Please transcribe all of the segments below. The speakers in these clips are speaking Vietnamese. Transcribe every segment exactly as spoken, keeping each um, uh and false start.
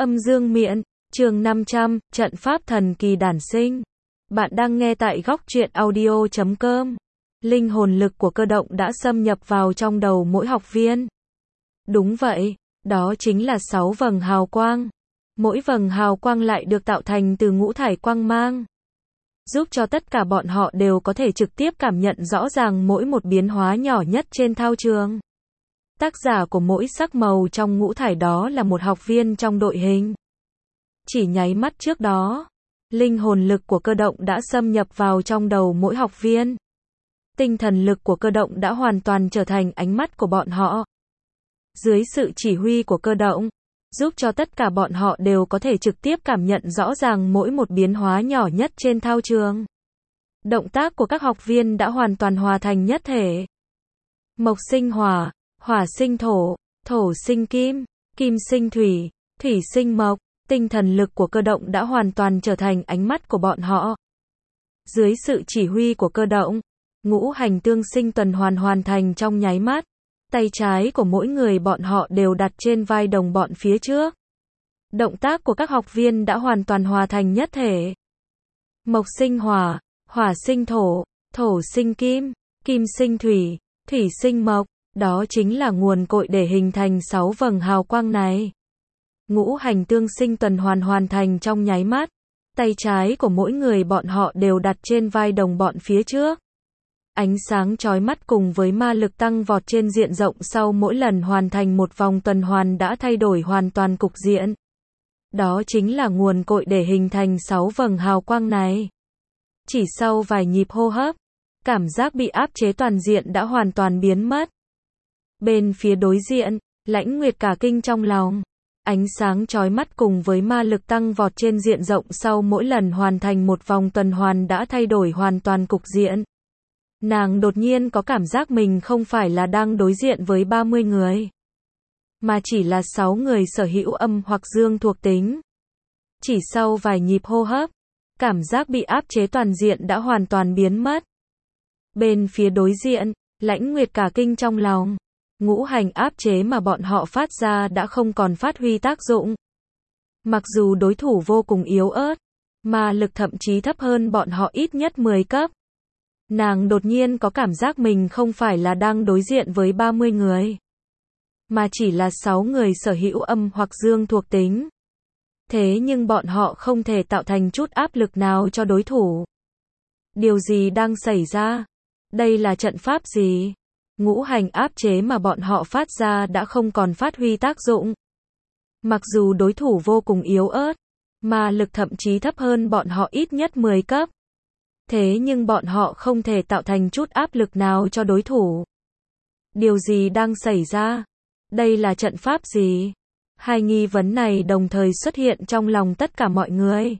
Âm dương miện, chương năm trăm, trận pháp thần kỳ đản sinh. Bạn đang nghe tại góc truyện audio chấm com. Linh hồn lực của cơ động đã xâm nhập vào trong đầu mỗi học viên. Đúng vậy, đó chính là sáu vầng hào quang. Mỗi vầng hào quang lại được tạo thành từ ngũ thải quang mang, giúp cho tất cả bọn họ đều có thể trực tiếp cảm nhận rõ ràng mỗi một biến hóa nhỏ nhất trên thao trường. Tác giả của mỗi sắc màu trong ngũ thải đó là một học viên trong đội hình. Chỉ nháy mắt trước đó, linh hồn lực của cơ động đã xâm nhập vào trong đầu mỗi học viên. Tinh thần lực của cơ động đã hoàn toàn trở thành ánh mắt của bọn họ. Dưới sự chỉ huy của cơ động, giúp cho tất cả bọn họ đều có thể trực tiếp cảm nhận rõ ràng mỗi một biến hóa nhỏ nhất trên thao trường. Động tác của các học viên đã hoàn toàn hòa thành nhất thể. Mộc sinh hỏa, hỏa sinh thổ, thổ sinh kim, kim sinh thủy, thủy sinh mộc. Tinh thần lực của cơ động đã hoàn toàn trở thành ánh mắt của bọn họ. Dưới sự chỉ huy của cơ động, ngũ hành tương sinh tuần hoàn hoàn thành trong nháy mắt. Tay trái của mỗi người bọn họ đều đặt trên vai đồng bọn phía trước. Động tác của các học viên đã hoàn toàn hòa thành nhất thể. Mộc sinh hỏa, hỏa sinh thổ, thổ sinh kim, kim sinh thủy, thủy sinh mộc. Đó chính là nguồn cội để hình thành sáu vầng hào quang này. Ngũ hành tương sinh tuần hoàn hoàn thành trong nháy mắt. Tay trái của mỗi người bọn họ đều đặt trên vai đồng bọn phía trước. Ánh sáng chói mắt cùng với ma lực tăng vọt trên diện rộng sau mỗi lần hoàn thành một vòng tuần hoàn đã thay đổi hoàn toàn cục diện. Đó chính là nguồn cội để hình thành sáu vầng hào quang này. Chỉ sau vài nhịp hô hấp, cảm giác bị áp chế toàn diện đã hoàn toàn biến mất. Bên phía đối diện, Lãnh Nguyệt cả kinh trong lòng. Ánh sáng chói mắt cùng với ma lực tăng vọt trên diện rộng sau mỗi lần hoàn thành một vòng tuần hoàn đã thay đổi hoàn toàn cục diện. Nàng đột nhiên có cảm giác mình không phải là đang đối diện với ba mươi người, mà chỉ là sáu người sở hữu âm hoặc dương thuộc tính. Chỉ sau vài nhịp hô hấp, cảm giác bị áp chế toàn diện đã hoàn toàn biến mất. Bên phía đối diện, Lãnh Nguyệt cả kinh trong lòng. Ngũ hành áp chế mà bọn họ phát ra đã không còn phát huy tác dụng. Mặc dù đối thủ vô cùng yếu ớt, mà lực thậm chí thấp hơn bọn họ ít nhất mười cấp. Nàng đột nhiên có cảm giác mình không phải là đang đối diện với ba mươi người, mà chỉ là sáu người sở hữu âm hoặc dương thuộc tính. Thế nhưng bọn họ không thể tạo thành chút áp lực nào cho đối thủ. Điều gì đang xảy ra? Đây là trận pháp gì? Ngũ hành áp chế mà bọn họ phát ra đã không còn phát huy tác dụng. Mặc dù đối thủ vô cùng yếu ớt, mà lực thậm chí thấp hơn bọn họ ít nhất mười cấp. Thế nhưng bọn họ không thể tạo thành chút áp lực nào cho đối thủ. Điều gì đang xảy ra? Đây là trận pháp gì? Hai nghi vấn này đồng thời xuất hiện trong lòng tất cả mọi người.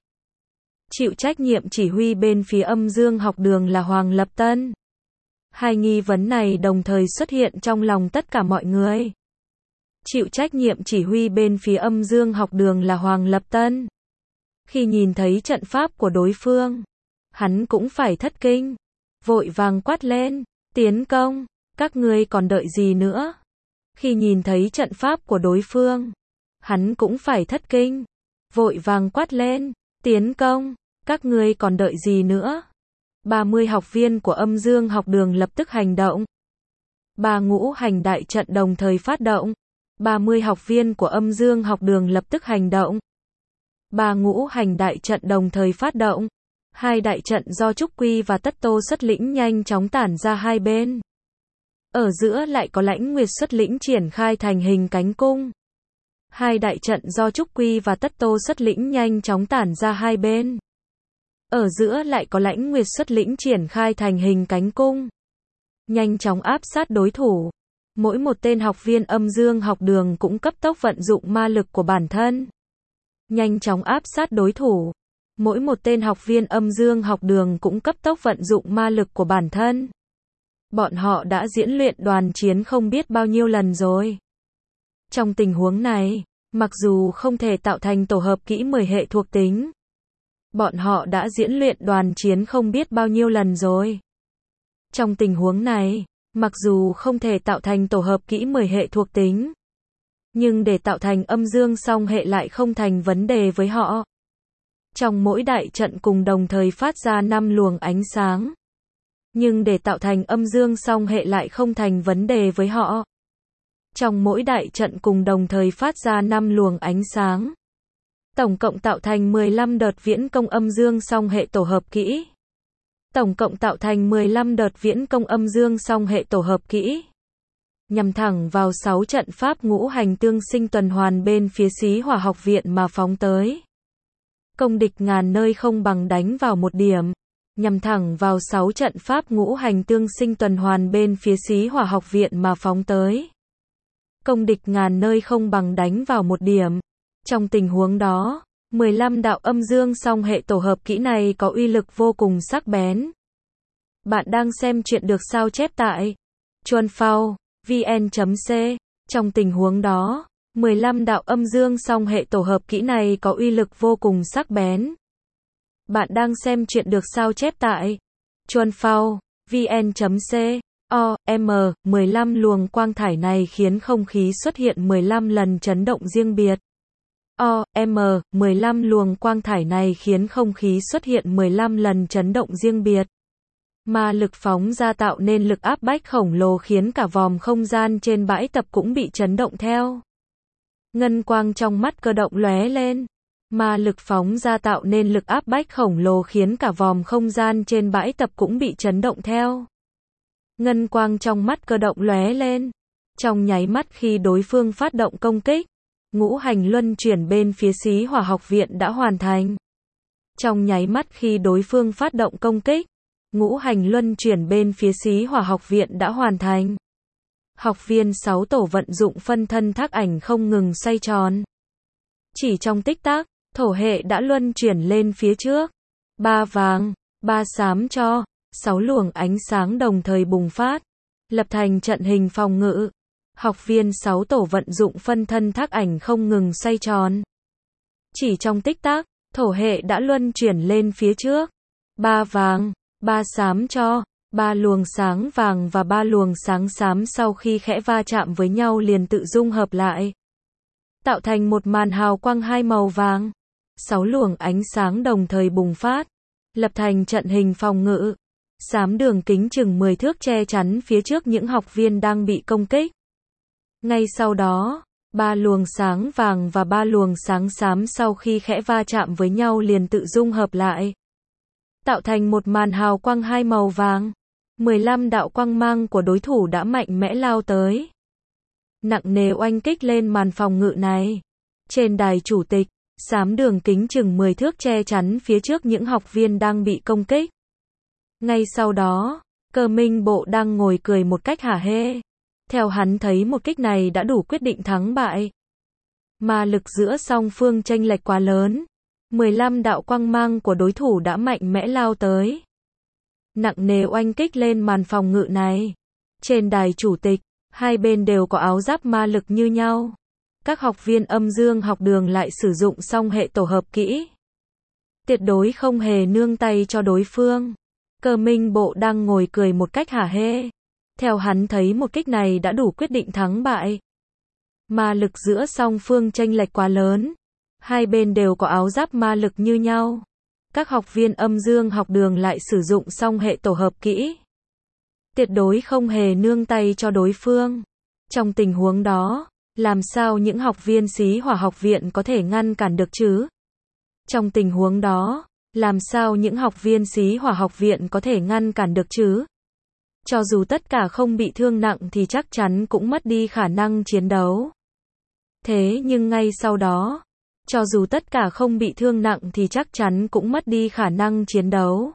Chịu trách nhiệm chỉ huy bên phía âm dương học đường là Hoàng Lập Tân. Hai nghi vấn này đồng thời xuất hiện trong lòng tất cả mọi người. Chịu trách nhiệm chỉ huy bên phía âm dương học đường là Hoàng Lập Tân. Khi nhìn thấy trận pháp của đối phương, hắn cũng phải thất kinh. Vội vàng quát lên, tiến công, các ngươi còn đợi gì nữa? Khi nhìn thấy trận pháp của đối phương, hắn cũng phải thất kinh. Vội vàng quát lên, tiến công, các ngươi còn đợi gì nữa? ba mươi học viên của âm dương học đường lập tức hành động. Ba ngũ hành đại trận đồng thời phát động. ba mươi học viên của âm dương học đường lập tức hành động. Ba ngũ hành đại trận đồng thời phát động. Hai đại trận do Trúc Quy và Tất Tô xuất lĩnh nhanh chóng tản ra hai bên. Ở giữa lại có Lãnh Nguyệt xuất lĩnh triển khai thành hình cánh cung. Hai đại trận do Trúc Quy và Tất Tô xuất lĩnh nhanh chóng tản ra hai bên. Ở giữa lại có Lãnh Nguyệt xuất lĩnh triển khai thành hình cánh cung. Nhanh chóng áp sát đối thủ. Mỗi một tên học viên âm dương học đường cũng cấp tốc vận dụng ma lực của bản thân. Nhanh chóng áp sát đối thủ. Mỗi một tên học viên âm dương học đường cũng cấp tốc vận dụng ma lực của bản thân. Bọn họ đã diễn luyện đoàn chiến không biết bao nhiêu lần rồi. Trong tình huống này, mặc dù không thể tạo thành tổ hợp kỹ mười hệ thuộc tính, bọn họ đã diễn luyện đoàn chiến không biết bao nhiêu lần rồi. Trong tình huống này, mặc dù không thể tạo thành tổ hợp kỹ mười hệ thuộc tính, Nhưng để tạo thành âm dương song hệ lại không thành vấn đề với họ. Trong mỗi đại trận cùng đồng thời phát ra năm luồng ánh sáng. Nhưng để tạo thành âm dương song hệ lại không thành vấn đề với họ. Trong mỗi đại trận cùng đồng thời phát ra năm luồng ánh sáng. Tổng cộng tạo thành mười lăm đợt viễn công âm dương song hệ tổ hợp kỹ. Tổng cộng tạo thành mười lăm đợt viễn công âm dương song hệ tổ hợp kỹ. Nhằm thẳng vào sáu trận pháp ngũ hành tương sinh tuần hoàn bên phía Xí Hỏa học viện mà phóng tới. Công địch ngàn nơi không bằng đánh vào một điểm. Nhằm thẳng vào sáu trận pháp ngũ hành tương sinh tuần hoàn bên phía Xí Hỏa học viện mà phóng tới. Công địch ngàn nơi không bằng đánh vào một điểm. Trong tình huống đó, mười lăm đạo âm dương song hệ tổ hợp kỹ này có uy lực vô cùng sắc bén. Bạn đang xem chuyện được sao chép tại chuan phao vn chấm c. Trong tình huống đó, mười lăm đạo âm dương song hệ tổ hợp kỹ này có uy lực vô cùng sắc bén. Bạn đang xem chuyện được sao chép tại chuan phao vn chấm c. O, M, mười lăm luồng quang thải này khiến không khí xuất hiện mười lăm lần chấn động riêng biệt. O, M, mười lăm luồng quang thải này khiến không khí xuất hiện mười lăm lần chấn động riêng biệt. Mà lực phóng ra tạo nên lực áp bách khổng lồ khiến cả vòm không gian trên bãi tập cũng bị chấn động theo. Ngân quang trong mắt Cơ Động lóe lên. Mà lực phóng ra tạo nên lực áp bách khổng lồ khiến cả vòm không gian trên bãi tập cũng bị chấn động theo. Ngân quang trong mắt Cơ Động lóe lên. Trong nháy mắt khi đối phương phát động công kích, ngũ hành luân chuyển bên phía Xí Hỏa học viện đã hoàn thành. Trong nháy mắt khi đối phương phát động công kích, ngũ hành luân chuyển bên phía Xí Hỏa học viện đã hoàn thành. Học viên sáu tổ vận dụng phân thân thác ảnh không ngừng xoay tròn. Chỉ trong tích tắc, thổ hệ đã luân chuyển lên phía trước. Ba vàng, ba xám cho, sáu luồng ánh sáng đồng thời bùng phát, lập thành trận hình phòng ngự. Học viên sáu tổ vận dụng phân thân thác ảnh không ngừng xoay tròn. Chỉ trong tích tắc, thổ hệ đã luân chuyển lên phía trước. Ba vàng, ba xám cho, ba luồng sáng vàng và ba luồng sáng xám sau khi khẽ va chạm với nhau liền tự dung hợp lại. Tạo thành một màn hào quang hai màu vàng. Sáu luồng ánh sáng đồng thời bùng phát, lập thành trận hình phòng ngự. Xám đường kính chừng mười thước che chắn phía trước những học viên đang bị công kích. Ngay sau đó, ba luồng sáng vàng và ba luồng sáng xám sau khi khẽ va chạm với nhau liền tự dung hợp lại. Tạo thành một màn hào quang hai màu vàng. mười lăm đạo quang mang của đối thủ đã mạnh mẽ lao tới. Nặng nề oanh kích lên màn phòng ngự này. Trên đài chủ tịch, xám đường kính chừng mười thước che chắn phía trước những học viên đang bị công kích. Ngay sau đó, Cơ Minh Bộ đang ngồi cười một cách hả hê. Theo hắn thấy một kích này đã đủ quyết định thắng bại. Mà lực giữa song phương chênh lệch quá lớn. mười lăm đạo quang mang của đối thủ đã mạnh mẽ lao tới. Nặng nề oanh kích lên màn phòng ngự này. Trên đài chủ tịch, hai bên đều có áo giáp ma lực như nhau. Các học viên âm dương học đường lại sử dụng song hệ tổ hợp kỹ. Tuyệt đối không hề nương tay cho đối phương. Cơ Minh Bộ đang ngồi cười một cách hả hê. Theo hắn thấy một kích này đã đủ quyết định thắng bại. Mà lực giữa song phương chênh lệch quá lớn. Hai bên đều có áo giáp ma lực như nhau. Các học viên âm dương học đường lại sử dụng song hệ tổ hợp kỹ. Tuyệt đối không hề nương tay cho đối phương. Trong tình huống đó, làm sao những học viên Xí Hỏa học viện có thể ngăn cản được chứ? Trong tình huống đó, làm sao những học viên Xí Hỏa học viện có thể ngăn cản được chứ? Cho dù tất cả không bị thương nặng thì chắc chắn cũng mất đi khả năng chiến đấu. Thế nhưng ngay sau đó, cho dù tất cả không bị thương nặng thì chắc chắn cũng mất đi khả năng chiến đấu.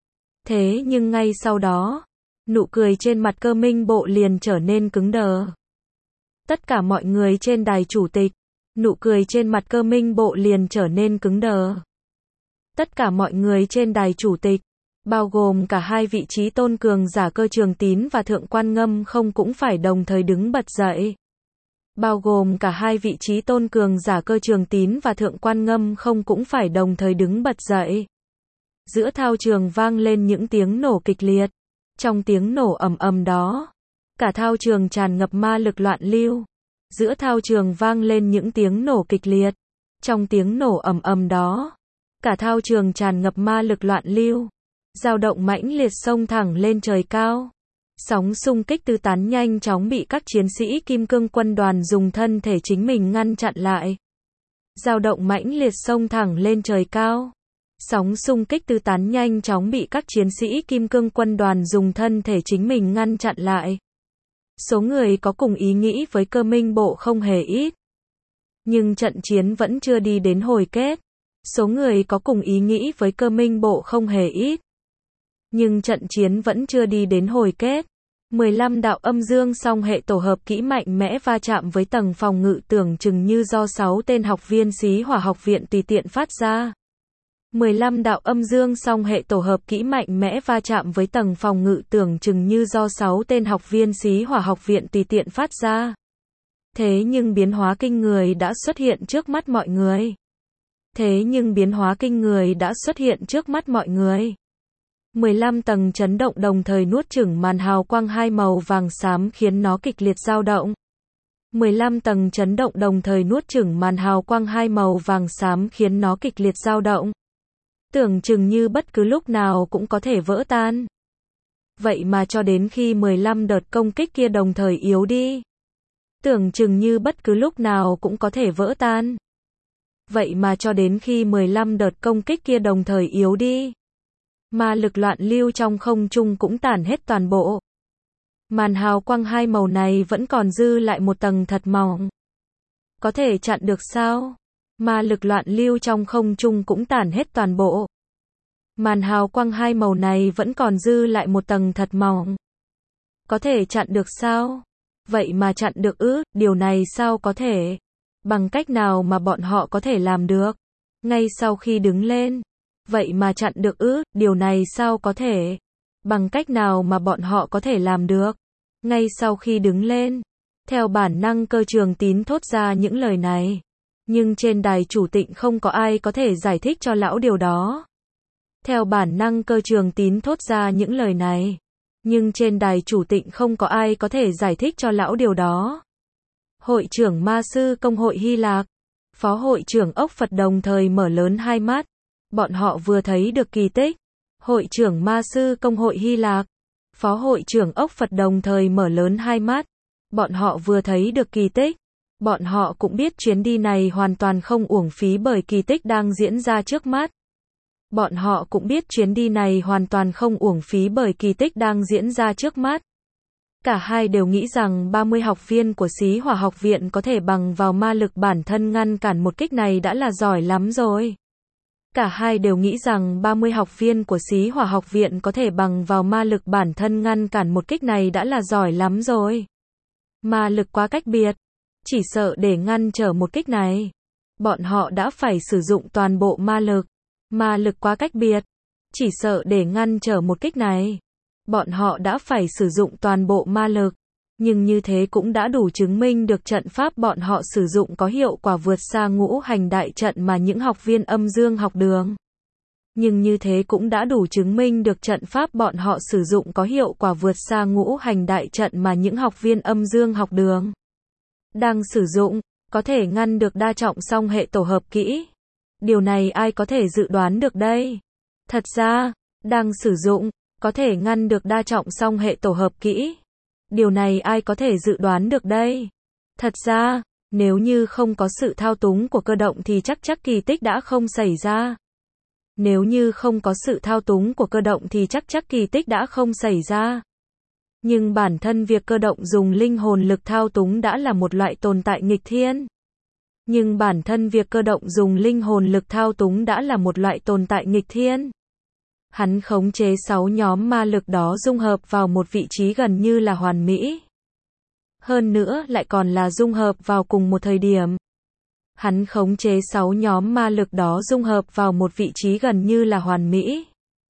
Thế nhưng ngay sau đó, nụ cười trên mặt Cơ Minh Bộ liền trở nên cứng đờ. Tất cả mọi người trên đài chủ tịch, nụ cười trên mặt Cơ Minh Bộ liền trở nên cứng đờ. Tất cả mọi người trên đài chủ tịch, bao gồm cả hai vị trí tôn cường giả Cơ Trường Tín và Thượng Quan Ngâm không cũng phải đồng thời đứng bật dậy. Bao gồm cả hai vị trí tôn cường giả Cơ Trường Tín và Thượng Quan Ngâm không cũng phải đồng thời đứng bật dậy. Giữa thao trường vang lên những tiếng nổ kịch liệt. Trong tiếng nổ ầm ầm đó, cả thao trường tràn ngập ma lực loạn lưu. Giữa thao trường vang lên những tiếng nổ kịch liệt. Trong tiếng nổ ầm ầm đó, cả thao trường tràn ngập ma lực loạn lưu, dao động mãnh liệt xông thẳng lên trời cao. Sóng xung kích tứ tán nhanh chóng bị các chiến sĩ Kim Cương quân đoàn dùng thân thể chính mình ngăn chặn lại. Dao động mãnh liệt xông thẳng lên trời cao. Sóng xung kích tứ tán nhanh chóng bị các chiến sĩ Kim Cương quân đoàn dùng thân thể chính mình ngăn chặn lại. Số người có cùng ý nghĩ với Cơ Minh Bộ không hề ít. Nhưng trận chiến vẫn chưa đi đến hồi kết. Số người có cùng ý nghĩ với Cơ Minh Bộ không hề ít. Nhưng trận chiến vẫn chưa đi đến hồi kết. mười lăm đạo âm dương song hệ tổ hợp kỹ mạnh mẽ va chạm với tầng phòng ngự tưởng chừng như do sáu tên học viên Xí Hỏa học viện tùy tiện phát ra. mười lăm đạo âm dương song hệ tổ hợp kỹ mạnh mẽ va chạm với tầng phòng ngự tưởng chừng như do sáu tên học viên Xí Hỏa học viện tùy tiện phát ra. Thế nhưng biến hóa kinh người đã xuất hiện trước mắt mọi người. Thế nhưng biến hóa kinh người đã xuất hiện trước mắt mọi người. mười lăm tầng chấn động đồng thời nuốt chửng màn hào quang hai màu vàng xám khiến nó kịch liệt dao động. mười lăm tầng chấn động đồng thời nuốt chửng màn hào quang hai màu vàng xám khiến nó kịch liệt dao động. Tưởng chừng như bất cứ lúc nào cũng có thể vỡ tan. Vậy mà cho đến khi mười lăm đợt công kích kia đồng thời yếu đi. Tưởng chừng như bất cứ lúc nào cũng có thể vỡ tan. Vậy mà cho đến khi mười lăm đợt công kích kia đồng thời yếu đi. Ma lực loạn lưu trong không trung cũng tản hết toàn bộ. Màn hào quang hai màu này vẫn còn dư lại một tầng thật mỏng. Có thể chặn được sao? Ma lực loạn lưu trong không trung cũng tản hết toàn bộ. Màn hào quang hai màu này vẫn còn dư lại một tầng thật mỏng. Có thể chặn được sao? Vậy mà chặn được ư, điều này sao có thể? Bằng cách nào mà bọn họ có thể làm được? Ngay sau khi đứng lên. Vậy mà chặn được ư, điều này sao có thể? Bằng cách nào mà bọn họ có thể làm được? Ngay sau khi đứng lên. Theo bản năng Cơ Trường Tín thốt ra những lời này. Nhưng trên đài chủ tịnh không có ai có thể giải thích cho lão điều đó. Theo bản năng Cơ Trường Tín thốt ra những lời này. Nhưng trên đài chủ tịnh không có ai có thể giải thích cho lão điều đó. Hội trưởng Ma sư Công hội Hy Lạc, Phó hội trưởng Ốc Phật đồng thời mở lớn hai mắt. Bọn họ vừa thấy được kỳ tích. Hội trưởng Ma sư Công hội Hy Lạc, Phó hội trưởng Ốc Phật đồng thời mở lớn hai mắt. Bọn họ vừa thấy được kỳ tích. Bọn họ cũng biết chuyến đi này hoàn toàn không uổng phí bởi kỳ tích đang diễn ra trước mắt. Bọn họ cũng biết chuyến đi này hoàn toàn không uổng phí bởi kỳ tích đang diễn ra trước mắt. Cả hai đều nghĩ rằng ba mươi học viên của Xí Hỏa học viện có thể bằng vào ma lực bản thân ngăn cản một kích này đã là giỏi lắm rồi. Cả hai đều nghĩ rằng ba mươi học viên của Xí Hỏa học viện có thể bằng vào ma lực bản thân ngăn cản một kích này đã là giỏi lắm rồi. Ma lực quá cách biệt. Chỉ sợ để ngăn trở một kích này, bọn họ đã phải sử dụng toàn bộ ma lực. Ma lực quá cách biệt. Chỉ sợ để ngăn trở một kích này, bọn họ đã phải sử dụng toàn bộ ma lực. Nhưng như thế cũng đã đủ chứng minh được trận pháp bọn họ sử dụng có hiệu quả vượt xa ngũ hành đại trận mà những học viên âm dương học đường. Nhưng như thế cũng đã đủ chứng minh được trận pháp bọn họ sử dụng có hiệu quả vượt xa ngũ hành đại trận mà những học viên âm dương học đường đang sử dụng, có thể ngăn được đa trọng song hệ tổ hợp kỹ. Điều này ai có thể dự đoán được đây? Thật ra, đang sử dụng, có thể ngăn được đa trọng song hệ tổ hợp kỹ. Điều này ai có thể dự đoán được đây? Thật ra, nếu như không có sự thao túng của cơ động thì chắc chắc kỳ tích đã không xảy ra. Nếu như không có sự thao túng của cơ động thì chắc chắc kỳ tích đã không xảy ra. Nhưng bản thân việc cơ động dùng linh hồn lực thao túng đã là một loại tồn tại nghịch thiên. Nhưng bản thân việc cơ động dùng linh hồn lực thao túng đã là một loại tồn tại nghịch thiên. Hắn khống chế sáu nhóm ma lực đó dung hợp vào một vị trí gần như là hoàn mỹ. Hơn nữa lại còn là dung hợp vào cùng một thời điểm. Hắn khống chế sáu nhóm ma lực đó dung hợp vào một vị trí gần như là hoàn mỹ.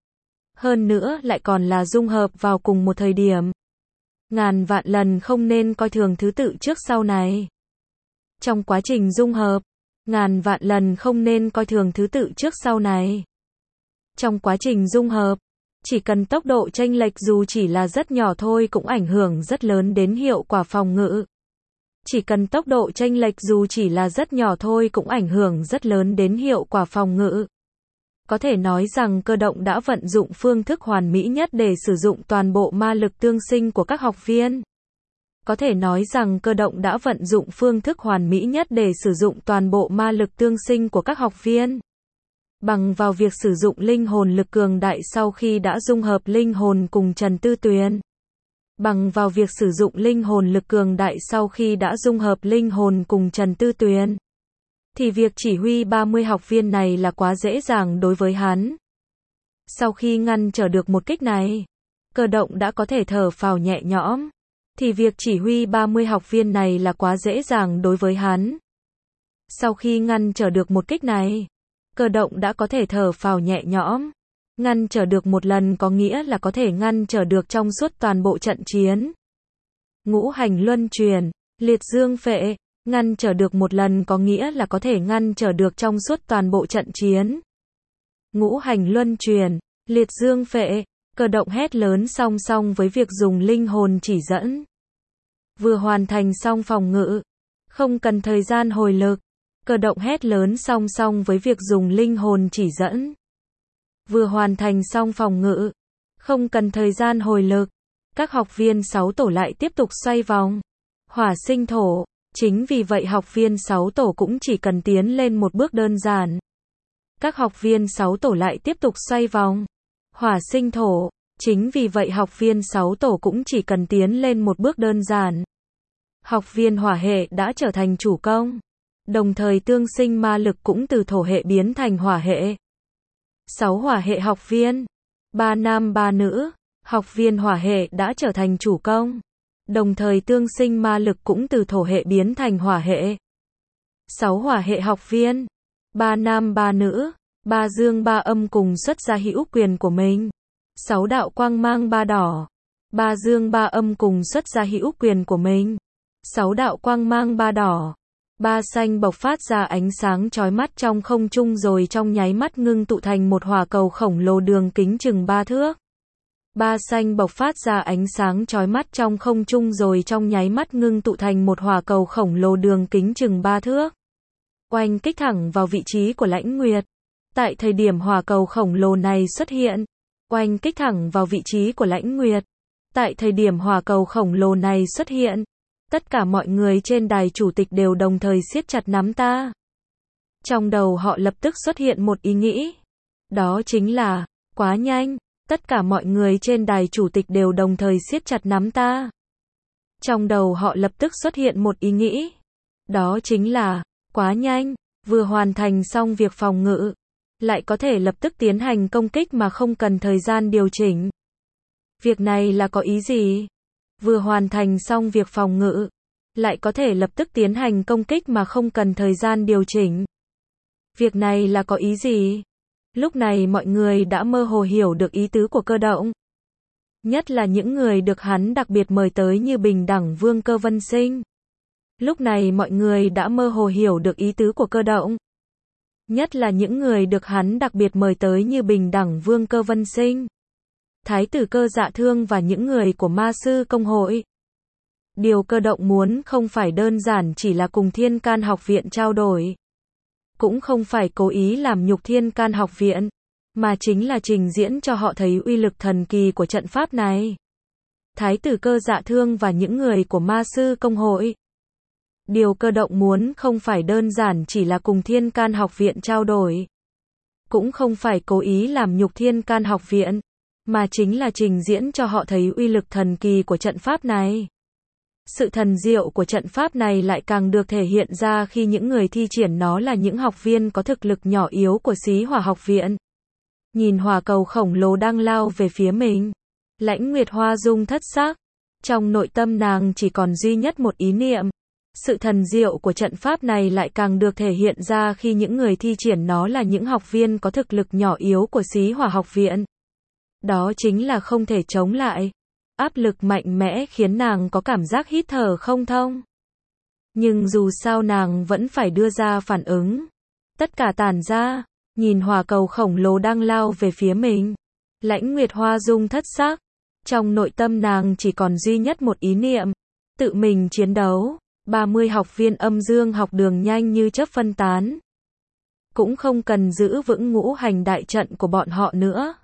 Hơn nữa lại còn là dung hợp vào cùng một thời điểm. Ngàn vạn lần không nên coi thường thứ tự trước sau này. Trong quá trình dung hợp, ngàn vạn lần không nên coi thường thứ tự trước sau này. Trong quá trình dung hợp, chỉ cần tốc độ chênh lệch dù chỉ là rất nhỏ thôi cũng ảnh hưởng rất lớn đến hiệu quả phòng ngự. Chỉ cần tốc độ chênh lệch dù chỉ là rất nhỏ thôi cũng ảnh hưởng rất lớn đến hiệu quả phòng ngự. Có thể nói rằng cơ động đã vận dụng phương thức hoàn mỹ nhất để sử dụng toàn bộ ma lực tương sinh của các học viên. Có thể nói rằng cơ động đã vận dụng phương thức hoàn mỹ nhất để sử dụng toàn bộ ma lực tương sinh của các học viên. Bằng vào việc sử dụng linh hồn lực cường đại sau khi đã dung hợp linh hồn cùng Trần Tư Tuyền. Bằng vào việc sử dụng linh hồn lực cường đại sau khi đã dung hợp linh hồn cùng Trần Tư Tuyền. Thì việc chỉ huy ba mươi học viên này là quá dễ dàng đối với hắn. Sau khi ngăn trở được một kích này, cơ động đã có thể thở phào nhẹ nhõm. Thì việc chỉ huy ba mươi học viên này là quá dễ dàng đối với hắn. Sau khi ngăn trở được một kích này, cơ động đã có thể thở phào nhẹ nhõm. Ngăn trở được một lần có nghĩa là có thể ngăn trở được trong suốt toàn bộ trận chiến. Ngũ hành luân chuyển, liệt dương phệ, ngăn trở được một lần có nghĩa là có thể ngăn trở được trong suốt toàn bộ trận chiến. Ngũ hành luân chuyển, liệt dương phệ, cơ động hét lớn song song với việc dùng linh hồn chỉ dẫn. Vừa hoàn thành xong phòng ngự, không cần thời gian hồi lực, cơ động hét lớn song song với việc dùng linh hồn chỉ dẫn. Vừa hoàn thành xong phòng ngự, không cần thời gian hồi lực, các học viên sáu tổ lại tiếp tục xoay vòng. Hỏa sinh thổ, chính vì vậy học viên sáu tổ cũng chỉ cần tiến lên một bước đơn giản. Các học viên sáu tổ lại tiếp tục xoay vòng. Hỏa sinh thổ, chính vì vậy học viên sáu tổ cũng chỉ cần tiến lên một bước đơn giản. Học viên hỏa hệ đã trở thành chủ công, đồng thời tương sinh ma lực cũng từ thổ hệ biến thành hỏa hệ. sáu hỏa hệ học viên, ba nam ba nữ, học viên hỏa hệ đã trở thành chủ công, đồng thời tương sinh ma lực cũng từ thổ hệ biến thành hỏa hệ. sáu hỏa hệ học viên, ba nam ba nữ, ba dương ba âm cùng xuất ra hữu quyền của mình. sáu đạo quang mang ba đỏ, ba dương ba âm cùng xuất ra hữu quyền của mình. sáu đạo quang mang ba đỏ, ba xanh bộc phát ra ánh sáng chói mắt trong không trung rồi trong nháy mắt ngưng tụ thành một hỏa cầu khổng lồ đường kính chừng ba thước. Ba xanh bộc phát ra ánh sáng chói mắt trong không trung rồi trong nháy mắt ngưng tụ thành một hỏa cầu khổng lồ đường kính chừng ba thước. Oanh kích thẳng vào vị trí của Lãnh Nguyệt. Tại thời điểm hỏa cầu khổng lồ này xuất hiện, oanh kích thẳng vào vị trí của Lãnh Nguyệt. Tại thời điểm hỏa cầu khổng lồ này xuất hiện, tất cả mọi người trên đài chủ tịch đều đồng thời siết chặt nắm ta. Trong đầu họ lập tức xuất hiện một ý nghĩ. Đó chính là, quá nhanh, tất cả mọi người trên đài chủ tịch đều đồng thời siết chặt nắm ta. Trong đầu họ lập tức xuất hiện một ý nghĩ. Đó chính là, quá nhanh, vừa hoàn thành xong việc phòng ngự, lại có thể lập tức tiến hành công kích mà không cần thời gian điều chỉnh. Việc này là có ý gì? Vừa hoàn thành xong việc phòng ngự, lại có thể lập tức tiến hành công kích mà không cần thời gian điều chỉnh. Việc này là có ý gì? Lúc này mọi người đã mơ hồ hiểu được ý tứ của cơ động. Nhất là những người được hắn đặc biệt mời tới như Bình Đẳng Vương Cơ Vân Sinh. Lúc này mọi người đã mơ hồ hiểu được ý tứ của cơ động. Nhất là những người được hắn đặc biệt mời tới như Bình Đẳng Vương Cơ Vân Sinh, Thái tử Cơ Dạ Thương và những người của Ma Sư Công hội. Điều cơ động muốn không phải đơn giản chỉ là cùng Thiên Can Học Viện trao đổi. Cũng không phải cố ý làm nhục Thiên Can Học Viện, mà chính là trình diễn cho họ thấy uy lực thần kỳ của trận pháp này. Thái tử Cơ Dạ Thương và những người của Ma Sư Công hội. Điều cơ động muốn không phải đơn giản chỉ là cùng Thiên Can Học Viện trao đổi. Cũng không phải cố ý làm nhục Thiên Can Học Viện, mà chính là trình diễn cho họ thấy uy lực thần kỳ của trận pháp này. Sự thần diệu của trận pháp này lại càng được thể hiện ra khi những người thi triển nó là những học viên có thực lực nhỏ yếu của Xí Hỏa Học Viện. Nhìn hỏa cầu khổng lồ đang lao về phía mình, Lãnh Nguyệt Hoa Dung thất sắc. Trong nội tâm nàng chỉ còn duy nhất một ý niệm. Sự thần diệu của trận pháp này lại càng được thể hiện ra khi những người thi triển nó là những học viên có thực lực nhỏ yếu của Xí Hỏa Học Viện. Đó chính là không thể chống lại. Áp lực mạnh mẽ khiến nàng có cảm giác hít thở không thông. Nhưng dù sao nàng vẫn phải đưa ra phản ứng. Tất cả tản ra, nhìn hỏa cầu khổng lồ đang lao về phía mình. Lãnh Nguyệt Hoa Dung thất sắc. Trong nội tâm nàng chỉ còn duy nhất một ý niệm. Tự mình chiến đấu. ba mươi học viên âm dương học đường nhanh như chớp phân tán. Cũng không cần giữ vững ngũ hành đại trận của bọn họ nữa.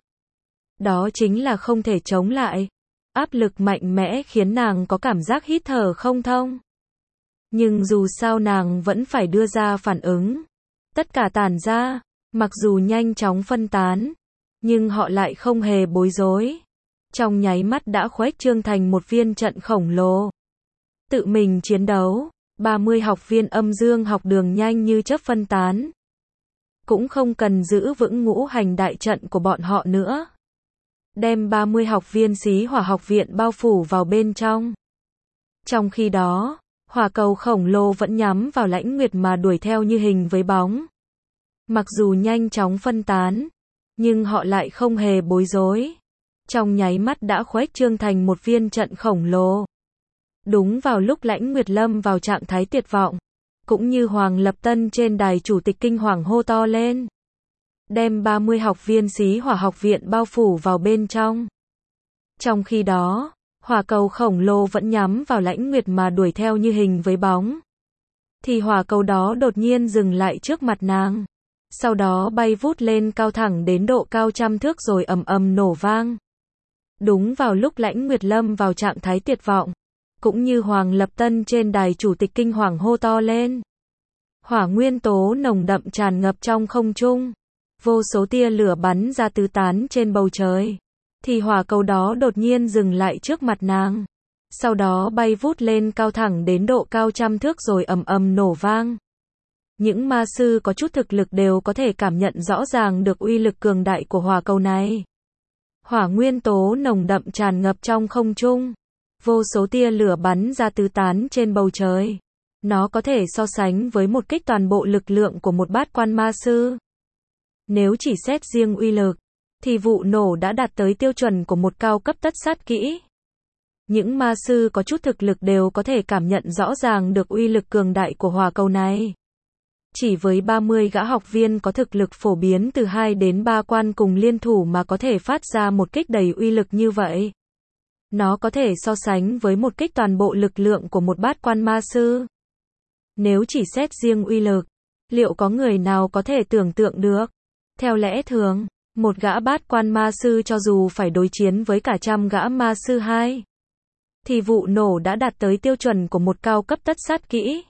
Đó chính là không thể chống lại. Áp lực mạnh mẽ khiến nàng có cảm giác hít thở không thông. Nhưng dù sao nàng vẫn phải đưa ra phản ứng. Tất cả tản ra, mặc dù nhanh chóng phân tán, nhưng họ lại không hề bối rối. Trong nháy mắt đã khuếch trương thành một viên trận khổng lồ. Tự mình chiến đấu, ba mươi học viên âm dương học đường nhanh như chớp phân tán. Cũng không cần giữ vững ngũ hành đại trận của bọn họ nữa. Đem ba mươi học viên xí hỏa học viện bao phủ vào bên trong. Trong khi đó, hỏa cầu khổng lồ vẫn nhắm vào Lãnh Nguyệt mà đuổi theo như hình với bóng. Mặc dù nhanh chóng phân tán, nhưng họ lại không hề bối rối. Trong nháy mắt đã khuếch trương thành một viên trận khổng lồ. Đúng vào lúc Lãnh Nguyệt lâm vào trạng thái tuyệt vọng, cũng như Hoàng Lập Tân trên đài chủ tịch kinh hoàng hô to lên. Đem ba mươi học viên xí hỏa học viện bao phủ vào bên trong. Trong khi đó, hỏa cầu khổng lồ vẫn nhắm vào Lãnh Nguyệt mà đuổi theo như hình với bóng. Thì hỏa cầu đó đột nhiên dừng lại trước mặt nàng. Sau đó bay vút lên cao thẳng đến độ cao trăm thước rồi ầm ầm nổ vang. Đúng vào lúc Lãnh Nguyệt lâm vào trạng thái tuyệt vọng, cũng như Hoàng Lập Tân trên đài chủ tịch kinh hoàng hô to lên. Hỏa nguyên tố nồng đậm tràn ngập trong không trung. Vô số tia lửa bắn ra tứ tán trên bầu trời. Thì hỏa cầu đó đột nhiên dừng lại trước mặt nàng. Sau đó bay vút lên cao thẳng đến độ cao trăm thước rồi ầm ầm nổ vang. Những ma sư có chút thực lực đều có thể cảm nhận rõ ràng được uy lực cường đại của hỏa cầu này. Hỏa nguyên tố nồng đậm tràn ngập trong không trung. Vô số tia lửa bắn ra tứ tán trên bầu trời. Nó có thể so sánh với một kích toàn bộ lực lượng của một bát quan ma sư. Nếu chỉ xét riêng uy lực, thì vụ nổ đã đạt tới tiêu chuẩn của một cao cấp tất sát kỹ. Những ma sư có chút thực lực đều có thể cảm nhận rõ ràng được uy lực cường đại của hỏa cầu này. Chỉ với ba mươi gã học viên có thực lực phổ biến từ hai đến ba quan cùng liên thủ mà có thể phát ra một kích đầy uy lực như vậy. Nó có thể so sánh với một kích toàn bộ lực lượng của một bát quan ma sư. Nếu chỉ xét riêng uy lực, liệu có người nào có thể tưởng tượng được? Theo lẽ thường, một gã bát quan ma sư cho dù phải đối chiến với cả trăm gã ma sư hai, thì vụ nổ đã đạt tới tiêu chuẩn của một cao cấp tất sát kỹ.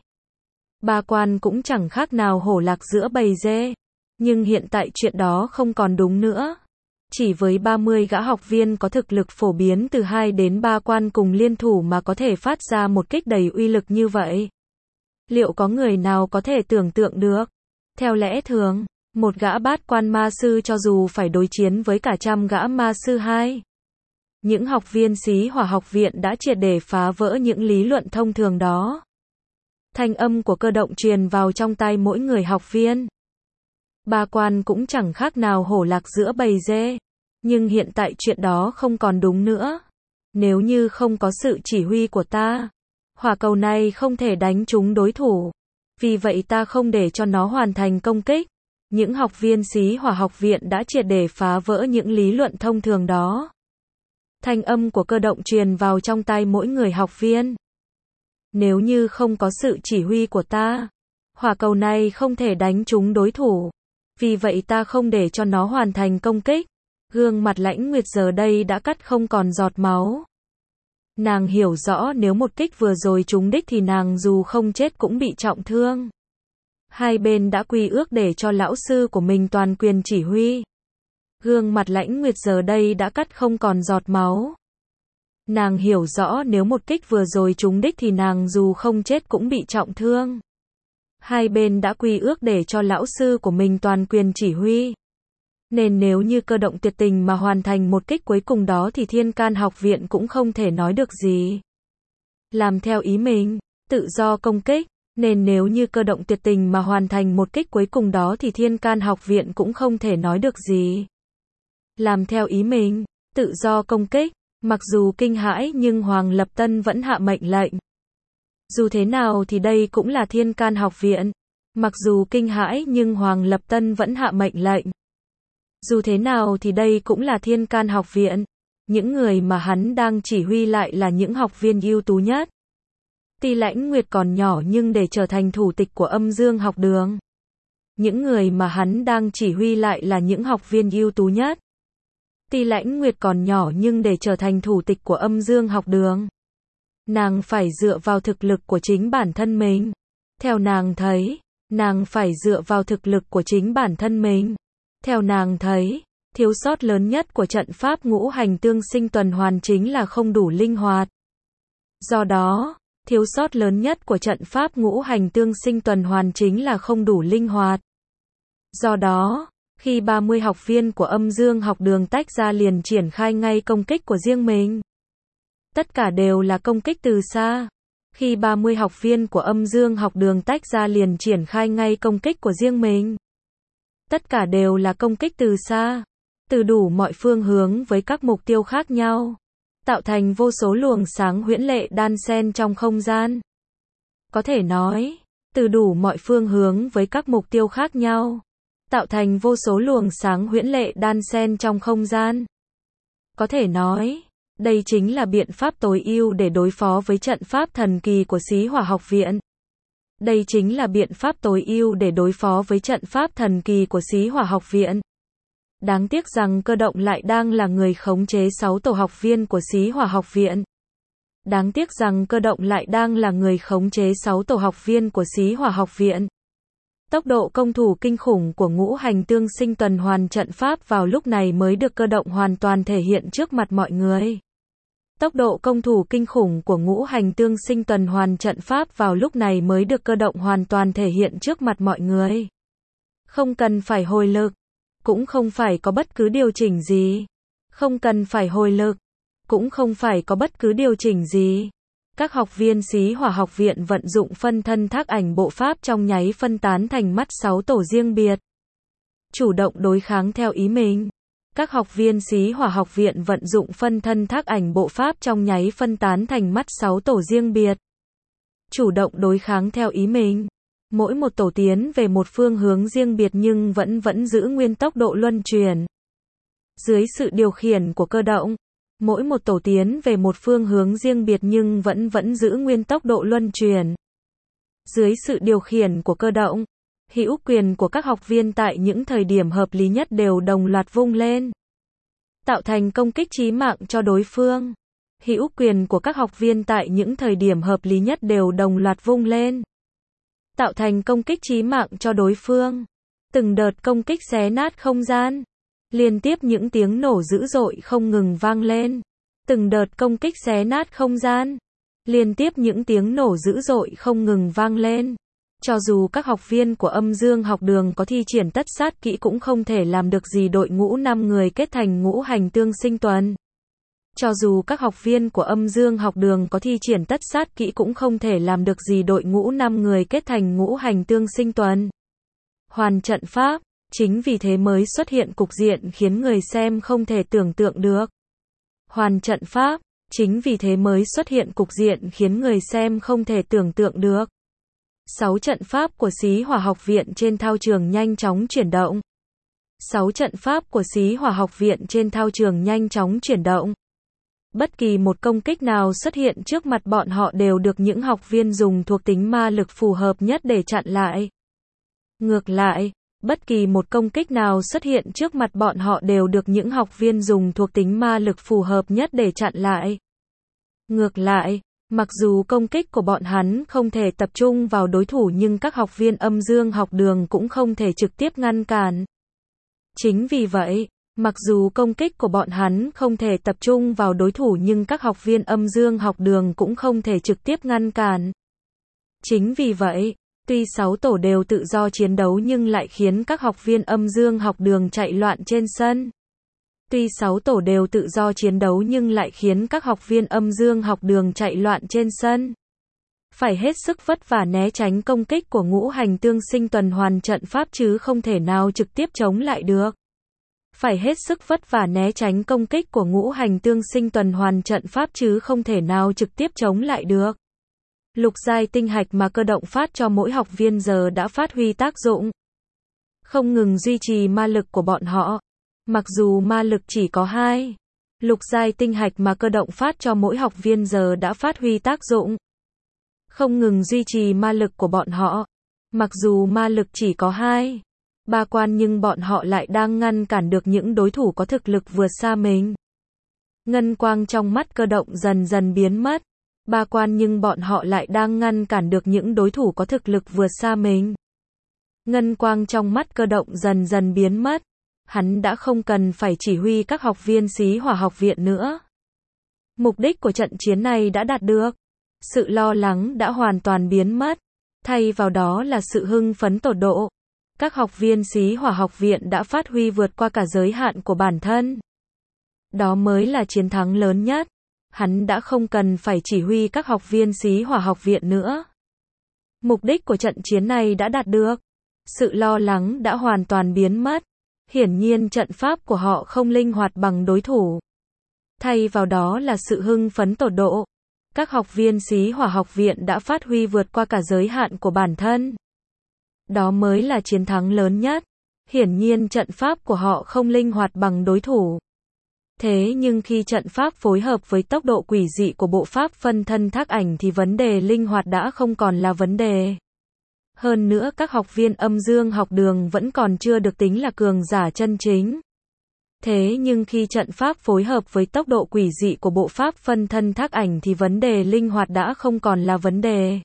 Ba quan cũng chẳng khác nào hổ lạc giữa bầy dê. Nhưng hiện tại chuyện đó không còn đúng nữa. Chỉ với ba mươi gã học viên có thực lực phổ biến từ hai đến ba quan cùng liên thủ mà có thể phát ra một kích đầy uy lực như vậy. Liệu có người nào có thể tưởng tượng được? Theo lẽ thường, một gã bát quan ma sư cho dù phải đối chiến với cả trăm gã ma sư hai, những học viên xí hỏa học viện đã triệt để phá vỡ những lý luận thông thường đó. Thanh âm của cơ động truyền vào trong tai mỗi người học viên. Ba quan cũng chẳng khác nào hổ lạc giữa bầy dê. Nhưng hiện tại chuyện đó không còn đúng nữa. Nếu như không có sự chỉ huy của ta, hỏa cầu này không thể đánh trúng đối thủ. Vì vậy ta không để cho nó hoàn thành công kích. Những học viên xí hỏa học viện đã triệt để phá vỡ những lý luận thông thường đó. Thanh âm của cơ động truyền vào trong tai mỗi người học viên. Nếu như không có sự chỉ huy của ta, hỏa cầu này không thể đánh trúng đối thủ. Vì vậy ta không để cho nó hoàn thành công kích. Gương mặt Lãnh Nguyệt giờ đây đã cắt không còn giọt máu. Nàng hiểu rõ nếu một kích vừa rồi trúng đích thì nàng dù không chết cũng bị trọng thương. Hai bên đã quy ước để cho lão sư của mình toàn quyền chỉ huy. Gương mặt Lãnh Nguyệt giờ đây đã cắt không còn giọt máu. Nàng hiểu rõ nếu một kích vừa rồi trúng đích thì nàng dù không chết cũng bị trọng thương. Hai bên đã quy ước để cho lão sư của mình toàn quyền chỉ huy. Nên nếu như cơ động tuyệt tình mà hoàn thành một kích cuối cùng đó thì Thiên Can học viện cũng không thể nói được gì. Làm theo ý mình, tự do công kích. Nên nếu như cơ động tuyệt tình mà hoàn thành một kích cuối cùng đó thì Thiên Can học viện cũng không thể nói được gì. Làm theo ý mình, tự do công kích. Mặc dù kinh hãi nhưng Hoàng Lập Tân vẫn hạ mệnh lệnh. Dù thế nào thì đây cũng là Thiên Can học viện. Mặc dù kinh hãi nhưng Hoàng Lập Tân vẫn hạ mệnh lệnh. Dù thế nào thì đây cũng là Thiên Can học viện. Những người mà hắn đang chỉ huy lại là những học viên ưu tú nhất. Ti Lãnh Nguyệt còn nhỏ nhưng để trở thành thủ tịch của Âm Dương học đường. Những người mà hắn đang chỉ huy lại là những học viên ưu tú nhất. Ti Lãnh Nguyệt còn nhỏ nhưng để trở thành thủ tịch của Âm Dương học đường, nàng phải dựa vào thực lực của chính bản thân mình. Theo nàng thấy, nàng phải dựa vào thực lực của chính bản thân mình. Theo nàng thấy, thiếu sót lớn nhất của trận pháp ngũ hành tương sinh tuần hoàn chính là không đủ linh hoạt. Do đó, thiếu sót lớn nhất của trận pháp ngũ hành tương sinh tuần hoàn chính là không đủ linh hoạt. Do đó, khi ba mươi học viên của Âm Dương học đường tách ra liền triển khai ngay công kích của riêng mình. Tất cả đều là công kích từ xa. Khi ba mươi học viên của Âm Dương học đường tách ra liền triển khai ngay công kích của riêng mình. Tất cả đều là công kích từ xa, từ đủ mọi phương hướng với các mục tiêu khác nhau, tạo thành vô số luồng sáng huyễn lệ đan xen trong không gian. Có thể nói, từ đủ mọi phương hướng với các mục tiêu khác nhau, tạo thành vô số luồng sáng huyễn lệ đan xen trong không gian. Có thể nói, đây chính là biện pháp tối ưu để đối phó với trận pháp thần kỳ của Xí Hỏa học viện. Đây chính là biện pháp tối ưu để đối phó với trận pháp thần kỳ của Xí Hỏa học viện. Đáng tiếc rằng Cơ Động lại đang là người khống chế sáu tổ học viên của Xí Hỏa học viện. Đáng tiếc rằng Cơ Động lại đang là người khống chế sáu tổ học viên của Xí Hỏa học viện. Tốc độ công thủ kinh khủng của ngũ hành tương sinh tuần hoàn trận pháp vào lúc này mới được Cơ Động hoàn toàn thể hiện trước mặt mọi người. Tốc độ công thủ kinh khủng của ngũ hành tương sinh tuần hoàn trận pháp vào lúc này mới được Cơ Động hoàn toàn thể hiện trước mặt mọi người. Không cần phải hồi lực, cũng không phải có bất cứ điều chỉnh gì. Không cần phải hồi lực, cũng không phải có bất cứ điều chỉnh gì. Các học viên Xí Hỏa học viện vận dụng phân thân thác ảnh bộ pháp trong nháy phân tán thành mắt sáu tổ riêng biệt, chủ động đối kháng theo ý mình. Các học viên Xí Hỏa học viện vận dụng phân thân thác ảnh bộ pháp trong nháy phân tán thành mắt sáu tổ riêng biệt, chủ động đối kháng theo ý mình. Mỗi một tổ tiến về một phương hướng riêng biệt nhưng vẫn vẫn giữ nguyên tốc độ luân chuyển. Dưới sự điều khiển của Cơ Động, mỗi một tổ tiến về một phương hướng riêng biệt nhưng vẫn vẫn giữ nguyên tốc độ luân chuyển. Dưới sự điều khiển của Cơ Động, hữu quyền của các học viên tại những thời điểm hợp lý nhất đều đồng loạt vung lên, tạo thành công kích chí mạng cho đối phương. Hữu quyền của các học viên tại những thời điểm hợp lý nhất đều đồng loạt vung lên, tạo thành công kích chí mạng cho đối phương. Từng đợt công kích xé nát không gian, liên tiếp những tiếng nổ dữ dội không ngừng vang lên. Từng đợt công kích xé nát không gian, liên tiếp những tiếng nổ dữ dội không ngừng vang lên. Cho dù các học viên của Âm Dương học đường có thi triển tất sát kỹ cũng không thể làm được gì đội ngũ năm người kết thành ngũ hành tương sinh tuần. Cho dù các học viên của Âm Dương học đường có thi triển tất sát kỹ cũng không thể làm được gì đội ngũ năm người kết thành ngũ hành tương sinh tuần. Hoàn trận pháp, chính vì thế mới xuất hiện cục diện khiến người xem không thể tưởng tượng được. Hoàn trận pháp, chính vì thế mới xuất hiện cục diện khiến người xem không thể tưởng tượng được. Sáu trận pháp của Xí Hỏa học viện trên thao trường nhanh chóng chuyển động. Sáu trận pháp của Xí Hỏa học viện trên thao trường nhanh chóng chuyển động. Bất kỳ một công kích nào xuất hiện trước mặt bọn họ đều được những học viên dùng thuộc tính ma lực phù hợp nhất để chặn lại. Ngược lại, bất kỳ một công kích nào xuất hiện trước mặt bọn họ đều được những học viên dùng thuộc tính ma lực phù hợp nhất để chặn lại. Ngược lại, mặc dù công kích của bọn hắn không thể tập trung vào đối thủ nhưng các học viên Âm Dương học đường cũng không thể trực tiếp ngăn cản. Chính vì vậy, mặc dù công kích của bọn hắn không thể tập trung vào đối thủ nhưng các học viên Âm Dương học đường cũng không thể trực tiếp ngăn cản. Chính vì vậy, tuy sáu tổ đều tự do chiến đấu nhưng lại khiến các học viên Âm Dương học đường chạy loạn trên sân. Tuy sáu tổ đều tự do chiến đấu nhưng lại khiến các học viên Âm Dương học đường chạy loạn trên sân. Phải hết sức vất vả né tránh công kích của ngũ hành tương sinh tuần hoàn trận pháp chứ không thể nào trực tiếp chống lại được. Phải hết sức vất vả né tránh công kích của ngũ hành tương sinh tuần hoàn trận pháp chứ không thể nào trực tiếp chống lại được. Lục giai tinh hạch mà Cơ Động phát cho mỗi học viên giờ đã phát huy tác dụng, không ngừng duy trì ma lực của bọn họ. Mặc dù ma lực chỉ có hai, lục giai tinh hạch mà Cơ Động phát cho mỗi học viên giờ đã phát huy tác dụng, không ngừng duy trì ma lực của bọn họ. Mặc dù ma lực chỉ có hai, ba quan nhưng bọn họ lại đang ngăn cản được những đối thủ có thực lực vượt xa mình. Ngân quang trong mắt Cơ Động dần dần biến mất. Ba quan nhưng bọn họ lại đang ngăn cản được những đối thủ có thực lực vượt xa mình. Ngân quang trong mắt Cơ Động dần dần biến mất. Hắn đã không cần phải chỉ huy các học viên Xí Hỏa học viện nữa. Mục đích của trận chiến này đã đạt được. Sự lo lắng đã hoàn toàn biến mất. Thay vào đó là sự hưng phấn tột độ. Các học viên Xí Hỏa học viện đã phát huy vượt qua cả giới hạn của bản thân. Đó mới là chiến thắng lớn nhất. Hắn đã không cần phải chỉ huy các học viên Xí Hỏa học viện nữa. Mục đích của trận chiến này đã đạt được. Sự lo lắng đã hoàn toàn biến mất. Hiển nhiên trận pháp của họ không linh hoạt bằng đối thủ. Thay vào đó là sự hưng phấn tột độ. Các học viên Xí Hỏa học viện đã phát huy vượt qua cả giới hạn của bản thân. Đó mới là chiến thắng lớn nhất. Hiển nhiên trận pháp của họ không linh hoạt bằng đối thủ. Thế nhưng khi trận pháp phối hợp với tốc độ quỷ dị của bộ pháp phân thân thác ảnh thì vấn đề linh hoạt đã không còn là vấn đề. Hơn nữa các học viên âm dương học đường vẫn còn chưa được tính là cường giả chân chính. Thế nhưng khi trận pháp phối hợp với tốc độ quỷ dị của bộ pháp phân thân thác ảnh thì vấn đề linh hoạt đã không còn là vấn đề.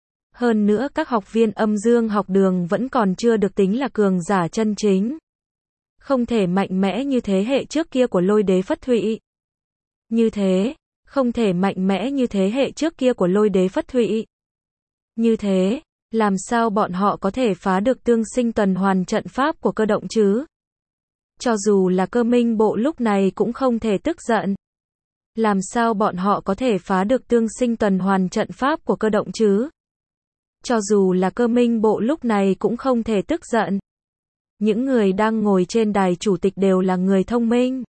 Hơn nữa các học viên âm dương học đường vẫn còn chưa được tính là cường giả chân chính. Không thể mạnh mẽ như thế hệ trước kia của Lôi Đế Phất Thụy. Như thế, không thể mạnh mẽ như thế hệ trước kia của Lôi Đế Phất Thụy. Như thế, làm sao bọn họ có thể phá được tương sinh tuần hoàn trận pháp của Cơ Động chứ? Cho dù là Cơ Minh Bộ lúc này cũng không thể tức giận. Làm sao bọn họ có thể phá được tương sinh tuần hoàn trận pháp của Cơ Động chứ? Cho dù là Cơ Minh Bộ lúc này cũng không thể tức giận. Những người đang ngồi trên đài chủ tịch đều là người thông minh.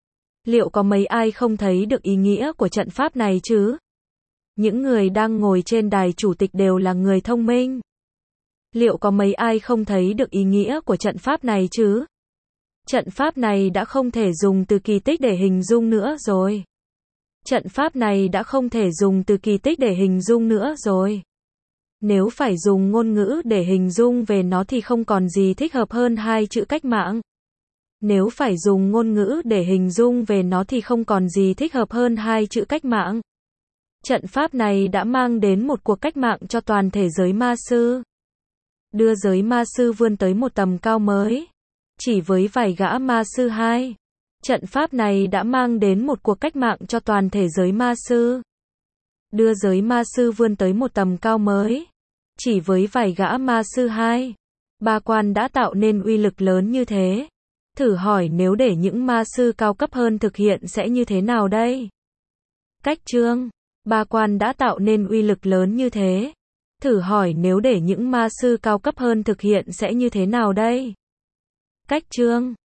Liệu có mấy ai không thấy được ý nghĩa của trận pháp này chứ? Những người đang ngồi trên đài chủ tịch đều là người thông minh. Liệu có mấy ai không thấy được ý nghĩa của trận pháp này chứ? Trận pháp này đã không thể dùng từ kỳ tích để hình dung nữa rồi. Trận pháp này đã không thể dùng từ kỳ tích để hình dung nữa rồi. Nếu phải dùng ngôn ngữ để hình dung về nó thì không còn gì thích hợp hơn hai chữ cách mạng. Nếu phải dùng ngôn ngữ để hình dung về nó thì không còn gì thích hợp hơn hai chữ cách mạng. Trận pháp này đã mang đến một cuộc cách mạng cho toàn thể giới ma sư. Đưa giới ma sư vươn tới một tầm cao mới. Chỉ với vài gã ma sư hai. Trận pháp này đã mang đến một cuộc cách mạng cho toàn thể giới ma sư. Đưa giới ma sư vươn tới một tầm cao mới. Chỉ với vài gã ma sư hai. Ba quan đã tạo nên uy lực lớn như thế. Thử hỏi nếu để những ma sư cao cấp hơn thực hiện sẽ như thế nào đây? Cách chương. Ba quan đã tạo nên uy lực lớn như thế. Thử hỏi nếu để những ma sư cao cấp hơn thực hiện sẽ như thế nào đây? Cách chương.